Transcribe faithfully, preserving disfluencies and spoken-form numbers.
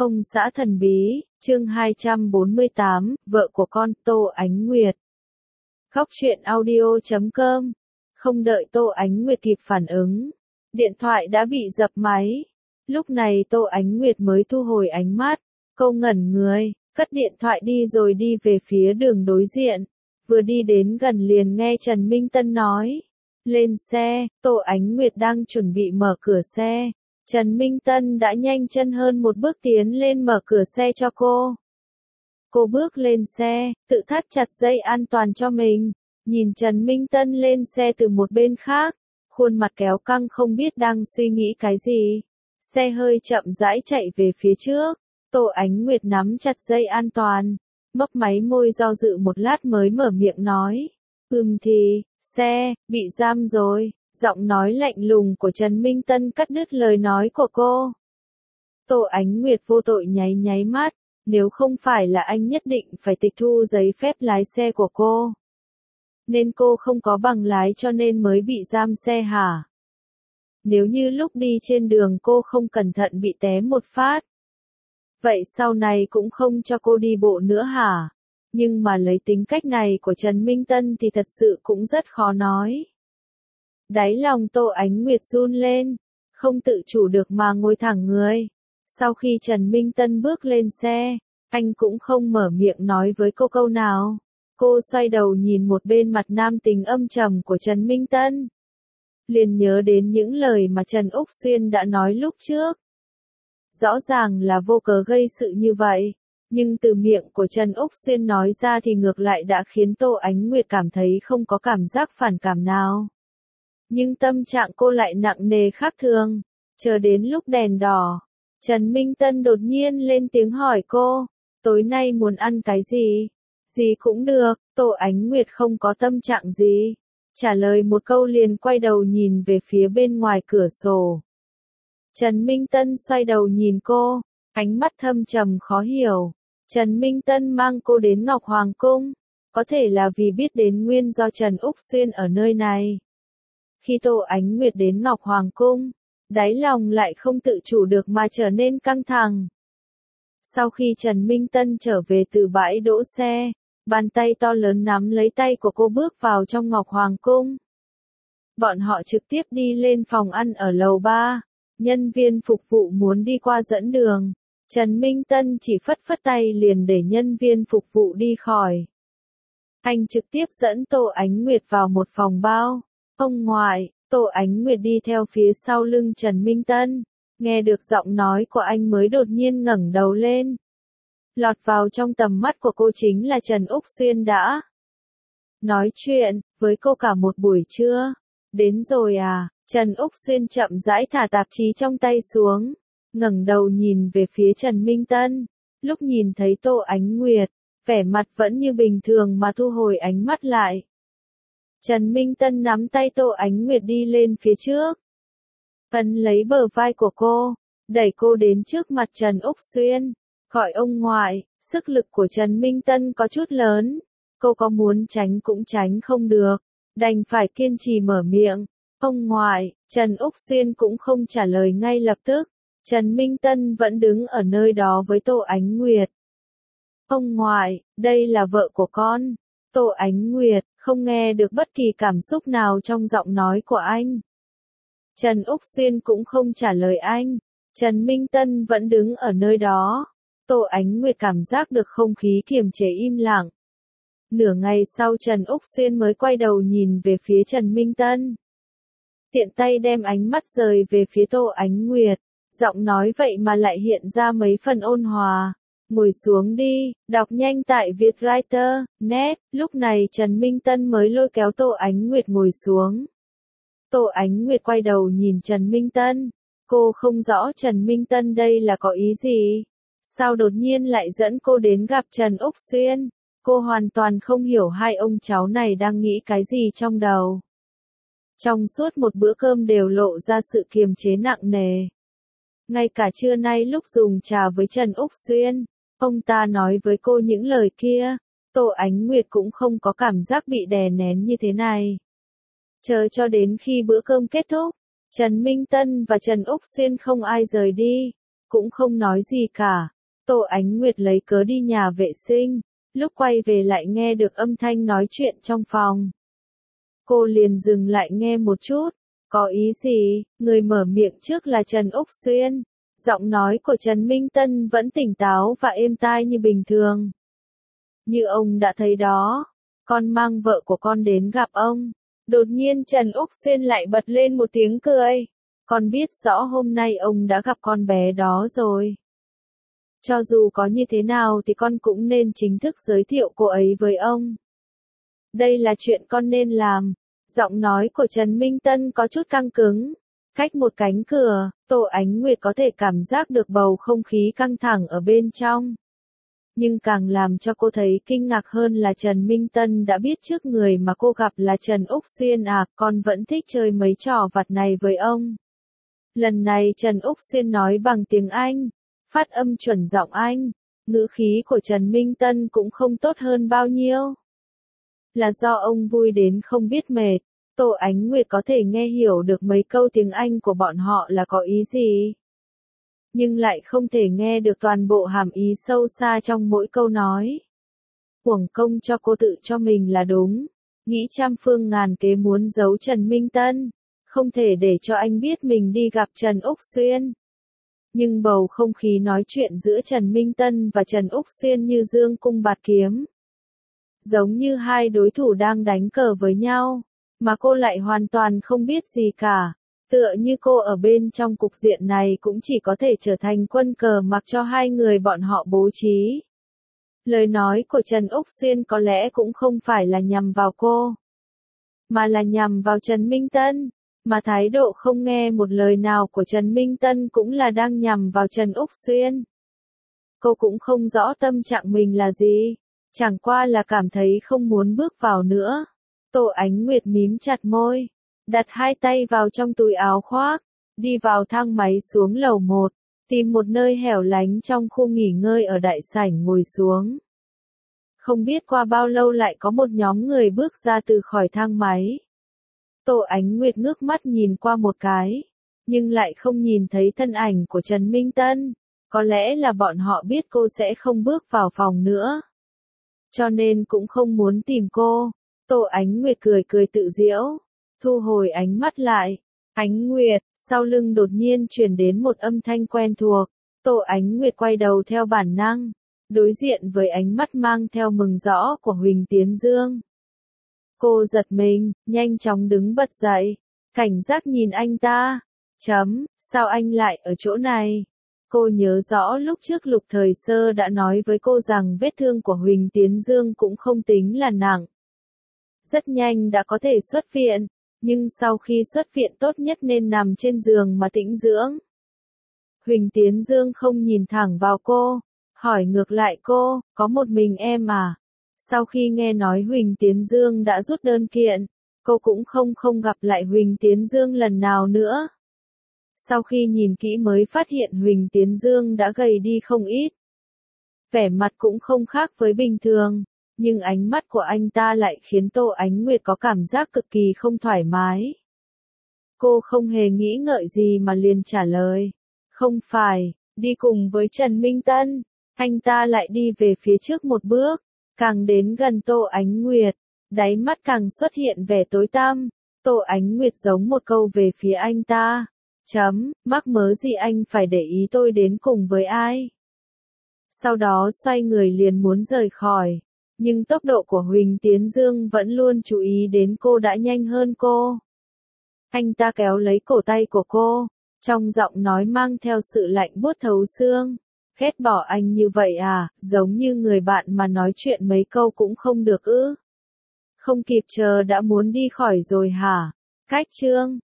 Ông xã thần bí, chương hai trăm bốn mươi tám, vợ của con, Tô Ánh Nguyệt. Góc truyện audio chấm com. Không đợi Tô Ánh Nguyệt kịp phản ứng, điện thoại đã bị dập máy. Lúc này Tô Ánh Nguyệt mới thu hồi ánh mắt, cô ngẩn người, cất điện thoại đi rồi đi về phía đường đối diện. Vừa đi đến gần liền nghe Trần Minh Tân nói. Lên xe, Tô Ánh Nguyệt đang chuẩn bị mở cửa xe. Trần Minh Tân đã nhanh chân hơn một bước tiến lên mở cửa xe cho cô. Cô bước lên xe, tự thắt chặt dây an toàn cho mình, nhìn Trần Minh Tân lên xe từ một bên khác, khuôn mặt kéo căng không biết đang suy nghĩ cái gì. Xe hơi chậm rãi chạy về phía trước, Tô Ánh Nguyệt nắm chặt dây an toàn, mấp máy môi do dự một lát mới mở miệng nói. Ừm thì, xe, bị giam rồi. Giọng nói lạnh lùng của Trần Minh Tân cắt đứt lời nói của cô. Tô Ánh Nguyệt vô tội nháy nháy mắt, nếu không phải là anh nhất định phải tịch thu giấy phép lái xe của cô. Nên cô không có bằng lái cho nên mới bị giam xe hả? Nếu như lúc đi trên đường cô không cẩn thận bị té một phát. Vậy sau này cũng không cho cô đi bộ nữa hả? Nhưng mà lấy tính cách này của Trần Minh Tân thì thật sự cũng rất khó nói. Đáy lòng Tô Ánh Nguyệt run lên, không tự chủ được mà ngồi thẳng người. Sau khi Trần Minh Tân bước lên xe, anh cũng không mở miệng nói với cô câu nào. Cô xoay đầu nhìn một bên mặt nam tính âm trầm của Trần Minh Tân. Liền nhớ đến những lời mà Trần Úc Xuyên đã nói lúc trước. Rõ ràng là vô cớ gây sự như vậy, nhưng từ miệng của Trần Úc Xuyên nói ra thì ngược lại đã khiến Tô Ánh Nguyệt cảm thấy không có cảm giác phản cảm nào. Nhưng tâm trạng cô lại nặng nề khác thường. Chờ đến lúc đèn đỏ, Trần Minh Tân đột nhiên lên tiếng hỏi cô, tối nay muốn ăn cái gì? Gì cũng được, Tô Ánh Nguyệt không có tâm trạng gì. Trả lời một câu liền quay đầu nhìn về phía bên ngoài cửa sổ. Trần Minh Tân xoay đầu nhìn cô, ánh mắt thâm trầm khó hiểu. Trần Minh Tân mang cô đến Ngọc Hoàng Cung, có thể là vì biết đến nguyên do Trần Úc Xuyên ở nơi này. Khi Tô Ánh Nguyệt đến Ngọc Hoàng Cung, đáy lòng lại không tự chủ được mà trở nên căng thẳng. Sau khi Trần Minh Tân trở về từ bãi đỗ xe, bàn tay to lớn nắm lấy tay của cô bước vào trong Ngọc Hoàng Cung. Bọn họ trực tiếp đi lên phòng ăn ở lầu ba, nhân viên phục vụ muốn đi qua dẫn đường. Trần Minh Tân chỉ phất phất tay liền để nhân viên phục vụ đi khỏi. Anh trực tiếp dẫn Tô Ánh Nguyệt vào một phòng bao. Ông ngoại, Tô Ánh Nguyệt đi theo phía sau lưng Trần Minh Tân, nghe được giọng nói của anh mới đột nhiên ngẩng đầu lên. Lọt vào trong tầm mắt của cô chính là Trần Úc Xuyên đã nói chuyện với cô cả một buổi trưa. Đến rồi à? Trần Úc Xuyên chậm rãi thả tạp chí trong tay xuống, ngẩng đầu nhìn về phía Trần Minh Tân. Lúc nhìn thấy Tô Ánh Nguyệt, vẻ mặt vẫn như bình thường mà thu hồi ánh mắt lại. Trần Minh Tân nắm tay Tô Ánh Nguyệt đi lên phía trước, ấn lấy bờ vai của cô, đẩy cô đến trước mặt Trần Úc Xuyên, gọi ông ngoại. Sức lực của Trần Minh Tân có chút lớn, cô có muốn tránh cũng tránh không được, đành phải kiên trì mở miệng. Ông ngoại. Trần Úc Xuyên cũng không trả lời ngay lập tức, Trần Minh Tân vẫn đứng ở nơi đó với Tô Ánh Nguyệt. Ông ngoại, đây là vợ của con. Tô Ánh Nguyệt không nghe được bất kỳ cảm xúc nào trong giọng nói của anh. Trần Úc Xuyên cũng không trả lời anh. Trần Minh Tân vẫn đứng ở nơi đó. Tô Ánh Nguyệt cảm giác được không khí kiềm chế im lặng. Nửa ngày sau Trần Úc Xuyên mới quay đầu nhìn về phía Trần Minh Tân. Tiện tay đem ánh mắt rời về phía Tô Ánh Nguyệt. Giọng nói vậy mà lại hiện ra mấy phần ôn hòa. Ngồi xuống đi, đọc nhanh tại Vietwriter chấm net. Lúc này Trần Minh Tân mới lôi kéo Tô Ánh Nguyệt ngồi xuống. Tô Ánh Nguyệt quay đầu nhìn Trần Minh Tân. Cô không rõ Trần Minh Tân đây là có ý gì. Sao đột nhiên lại dẫn cô đến gặp Trần Úc Xuyên. Cô hoàn toàn không hiểu hai ông cháu này đang nghĩ cái gì trong đầu. Trong suốt một bữa cơm đều lộ ra sự kiềm chế nặng nề. Ngay cả trưa nay lúc dùng trà với Trần Úc Xuyên, ông ta nói với cô những lời kia, Tô Ánh Nguyệt cũng không có cảm giác bị đè nén như thế này. Chờ cho đến khi bữa cơm kết thúc, Trần Minh Tân và Trần Úc Xuyên không ai rời đi, cũng không nói gì cả. Tô Ánh Nguyệt lấy cớ đi nhà vệ sinh, lúc quay về lại nghe được âm thanh nói chuyện trong phòng. Cô liền dừng lại nghe một chút, có ý gì, người mở miệng trước là Trần Úc Xuyên. Giọng nói của Trần Minh Tân vẫn tỉnh táo và êm tai như bình thường. Như ông đã thấy đó, con mang vợ của con đến gặp ông. Đột nhiên Trần Úc Xuyên lại bật lên một tiếng cười. Con biết rõ hôm nay ông đã gặp con bé đó rồi. Cho dù có như thế nào thì con cũng nên chính thức giới thiệu cô ấy với ông. Đây là chuyện con nên làm. Giọng nói của Trần Minh Tân có chút căng cứng. Cách một cánh cửa, Tô Ánh Nguyệt có thể cảm giác được bầu không khí căng thẳng ở bên trong. Nhưng càng làm cho cô thấy kinh ngạc hơn là Trần Minh Tân đã biết trước người mà cô gặp là Trần Úc Xuyên à, con vẫn thích chơi mấy trò vặt này với ông. Lần này Trần Úc Xuyên nói bằng tiếng Anh, phát âm chuẩn giọng Anh, ngữ khí của Trần Minh Tân cũng không tốt hơn bao nhiêu. Là do ông vui đến không biết mệt, Tô Ánh Nguyệt có thể nghe hiểu được mấy câu tiếng Anh của bọn họ là có ý gì. Nhưng lại không thể nghe được toàn bộ hàm ý sâu xa trong mỗi câu nói. Uổng công cho cô tự cho mình là đúng, nghĩ trăm phương ngàn kế muốn giấu Trần Minh Tân, không thể để cho anh biết mình đi gặp Trần Úc Xuyên. Nhưng bầu không khí nói chuyện giữa Trần Minh Tân và Trần Úc Xuyên như dương cung bạt kiếm. Giống như hai đối thủ đang đánh cờ với nhau, mà cô lại hoàn toàn không biết gì cả. Tựa như cô ở bên trong cục diện này cũng chỉ có thể trở thành quân cờ mặc cho hai người bọn họ bố trí. Lời nói của Trần Úc Xuyên có lẽ cũng không phải là nhằm vào cô, mà là nhằm vào Trần Minh Tân. Mà thái độ không nghe một lời nào của Trần Minh Tân cũng là đang nhằm vào Trần Úc Xuyên. Cô cũng không rõ tâm trạng mình là gì, chẳng qua là cảm thấy không muốn bước vào nữa. Tô Ánh Nguyệt mím chặt môi, đặt hai tay vào trong túi áo khoác, đi vào thang máy xuống lầu một, tìm một nơi hẻo lánh trong khu nghỉ ngơi ở đại sảnh ngồi xuống. Không biết qua bao lâu lại có một nhóm người bước ra từ khỏi thang máy. Tô Ánh Nguyệt ngước mắt nhìn qua một cái, nhưng lại không nhìn thấy thân ảnh của Trần Minh Tân. Có lẽ là bọn họ biết cô sẽ không bước vào phòng nữa, cho nên cũng không muốn tìm cô. Tô Ánh Nguyệt cười cười tự giễu, thu hồi ánh mắt lại. Ánh Nguyệt, sau lưng đột nhiên truyền đến một âm thanh quen thuộc. Tô Ánh Nguyệt quay đầu theo bản năng, đối diện với ánh mắt mang theo mừng rõ của Huỳnh Tiến Dương. Cô giật mình, nhanh chóng đứng bật dậy, cảnh giác nhìn anh ta. Chấm, sao anh lại ở chỗ này? Cô nhớ rõ lúc trước Lục Thời Sơ đã nói với cô rằng vết thương của Huỳnh Tiến Dương cũng không tính là nặng. Rất nhanh đã có thể xuất viện, nhưng sau khi xuất viện tốt nhất nên nằm trên giường mà tĩnh dưỡng. Huỳnh Tiến Dương không nhìn thẳng vào cô, hỏi ngược lại cô, có một mình em à? Sau khi nghe nói Huỳnh Tiến Dương đã rút đơn kiện, cô cũng không không gặp lại Huỳnh Tiến Dương lần nào nữa. Sau khi nhìn kỹ mới phát hiện Huỳnh Tiến Dương đã gầy đi không ít. Vẻ mặt cũng không khác với bình thường, nhưng ánh mắt của anh ta lại khiến Tô Ánh Nguyệt có cảm giác cực kỳ không thoải mái. Cô không hề nghĩ ngợi gì mà liền trả lời. Không phải, đi cùng với Trần Minh Tân. Anh ta lại đi về phía trước một bước, càng đến gần Tô Ánh Nguyệt, đáy mắt càng xuất hiện vẻ tối tăm. Tô Ánh Nguyệt giống một câu về phía anh ta. Chấm, mắc mớ gì anh phải để ý tôi đến cùng với ai? Sau đó xoay người liền muốn rời khỏi, nhưng tốc độ của Huỳnh Tiến Dương vẫn luôn chú ý đến cô đã nhanh hơn cô. Anh ta kéo lấy cổ tay của cô, trong giọng nói mang theo sự lạnh buốt thấu xương. Ghét bỏ anh như vậy à, giống như người bạn mà nói chuyện mấy câu cũng không được ư? Không kịp chờ đã muốn đi khỏi rồi hả? Cách chương